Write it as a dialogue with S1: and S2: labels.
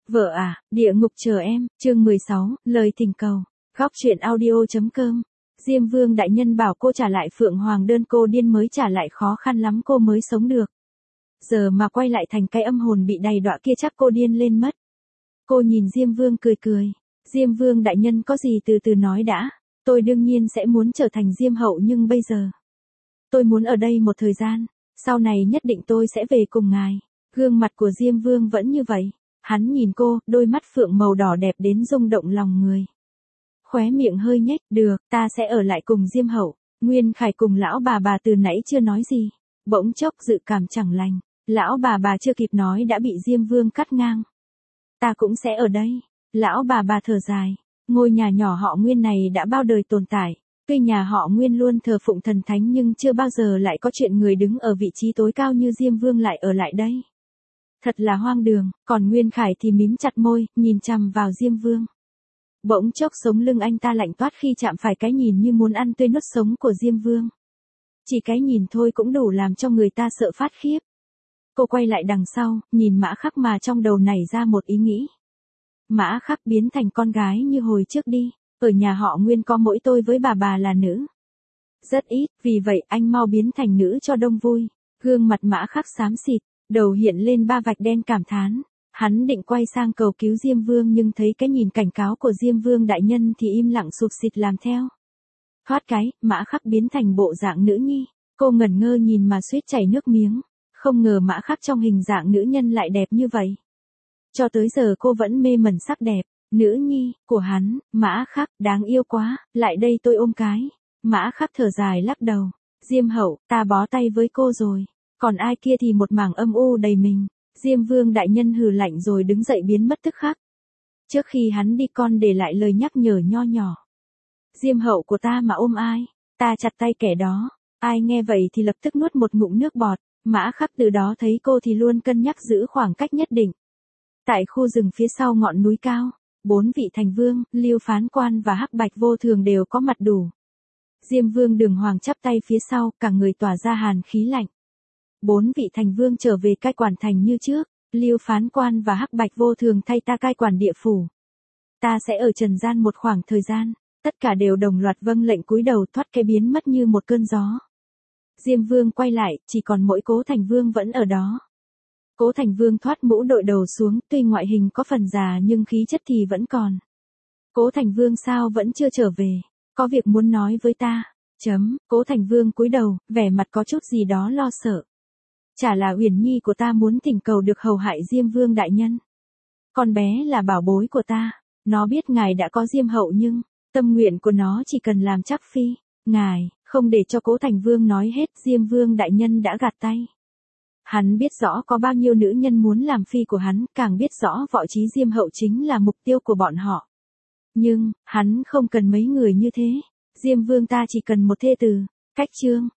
S1: Vợ à, địa ngục chờ em, chương 16, lời thỉnh cầu. Góc truyện audio.com. Diêm Vương đại nhân bảo cô trả lại Phượng Hoàng đơn, cô điên mới trả lại, khó khăn lắm cô mới sống được. Giờ mà quay lại thành cái âm hồn bị đầy đọa kia chắc cô điên lên mất. Cô nhìn Diêm Vương cười cười. Diêm Vương đại nhân có gì từ từ nói đã. Tôi đương nhiên sẽ muốn trở thành Diêm hậu, nhưng bây giờ tôi muốn ở đây một thời gian. Sau này nhất định tôi sẽ về cùng ngài. Gương mặt của Diêm Vương vẫn như vậy. Hắn nhìn cô, đôi mắt phượng màu đỏ đẹp đến rung động lòng người. Khóe miệng hơi nhếch, được, ta sẽ ở lại cùng Diêm hậu. Nguyên Khải cùng lão bà từ nãy chưa nói gì. Bỗng chốc dự cảm chẳng lành. Lão bà chưa kịp nói đã bị Diêm Vương cắt ngang. Ta cũng sẽ ở đây. Lão bà thở dài. Ngôi nhà nhỏ họ Nguyên này đã bao đời tồn tại. Tuy nhà họ Nguyên luôn thờ phụng thần thánh nhưng chưa bao giờ lại có chuyện người đứng ở vị trí tối cao như Diêm Vương lại ở lại đây. Thật là hoang đường, còn Nguyên Khải thì mím chặt môi, nhìn chằm vào Diêm Vương. Bỗng chốc sống lưng anh ta lạnh toát khi chạm phải cái nhìn như muốn ăn tươi nuốt sống của Diêm Vương. Chỉ cái nhìn thôi cũng đủ làm cho người ta sợ phát khiếp. Cô quay lại đằng sau, nhìn Mã Khắc mà trong đầu nảy ra một ý nghĩ. Mã Khắc biến thành con gái như hồi trước đi, ở nhà họ Nguyên có mỗi tôi với bà là nữ. Rất ít, vì vậy anh mau biến thành nữ cho đông vui. Gương mặt Mã Khắc xám xịt. Đầu hiện lên 3 vạch đen cảm thán. Hắn định quay sang cầu cứu Diêm Vương nhưng thấy cái nhìn cảnh cáo của Diêm Vương đại nhân thì im lặng sụp xịt làm theo. Thoát cái, Mã Khắc biến thành bộ dạng nữ nhi. Cô ngẩn ngơ nhìn mà suýt chảy nước miếng. Không ngờ Mã Khắc trong hình dạng nữ nhân lại đẹp như vậy. Cho tới giờ cô vẫn mê mẩn sắc đẹp. Nữ nhi của hắn, Mã Khắc, đáng yêu quá, lại đây tôi ôm cái. Mã Khắc thở dài lắc đầu. Diêm hậu, ta bó tay với cô rồi. Còn ai kia thì một mảng âm u đầy mình. Diêm Vương đại nhân hừ lạnh rồi đứng dậy biến mất tức khắc. Trước khi hắn đi con để lại lời nhắc nhở nho nhỏ. Diêm hậu của ta mà ôm ai, ta chặt tay kẻ đó. Ai nghe vậy thì lập tức nuốt một ngụm nước bọt. Mã Khắc từ đó thấy cô thì luôn cân nhắc giữ khoảng cách nhất định. Tại khu rừng phía sau ngọn núi cao, 4 vị thành vương, Lưu Phán Quan và Hắc Bạch Vô Thường đều có mặt đủ. Diêm Vương Đường Hoàng chắp tay phía sau, cả người tỏa ra hàn khí lạnh. 4 vị thành vương trở về cai quản thành như trước, Lưu Phán Quan và Hắc Bạch Vô Thường thay ta cai quản địa phủ. Ta sẽ ở trần gian một khoảng thời gian, tất cả đều đồng loạt vâng lệnh cúi đầu thoát cái biến mất như một cơn gió. Diêm Vương quay lại, chỉ còn mỗi Cố Thành Vương vẫn ở đó. Cố Thành Vương thoát mũ đội đầu xuống, tuy ngoại hình có phần già nhưng khí chất thì vẫn còn. Cố Thành Vương sao vẫn chưa trở về, có việc muốn nói với ta. Cố Thành Vương cúi đầu, vẻ mặt có chút gì đó lo sợ. Chả là Uyển Nhi của ta muốn thỉnh cầu được hầu hại Diêm Vương đại nhân. Con bé là bảo bối của ta, nó biết ngài đã có Diêm hậu nhưng tâm nguyện của nó chỉ cần làm chắc phi. Ngài không để cho Cố Thành Vương nói hết, Diêm Vương đại nhân đã gạt tay. Hắn biết rõ có bao nhiêu nữ nhân muốn làm phi của hắn, càng biết rõ võ trí Diêm hậu chính là mục tiêu của bọn họ. Nhưng hắn không cần mấy người như thế. Diêm Vương ta chỉ cần một thê tử. Cách chương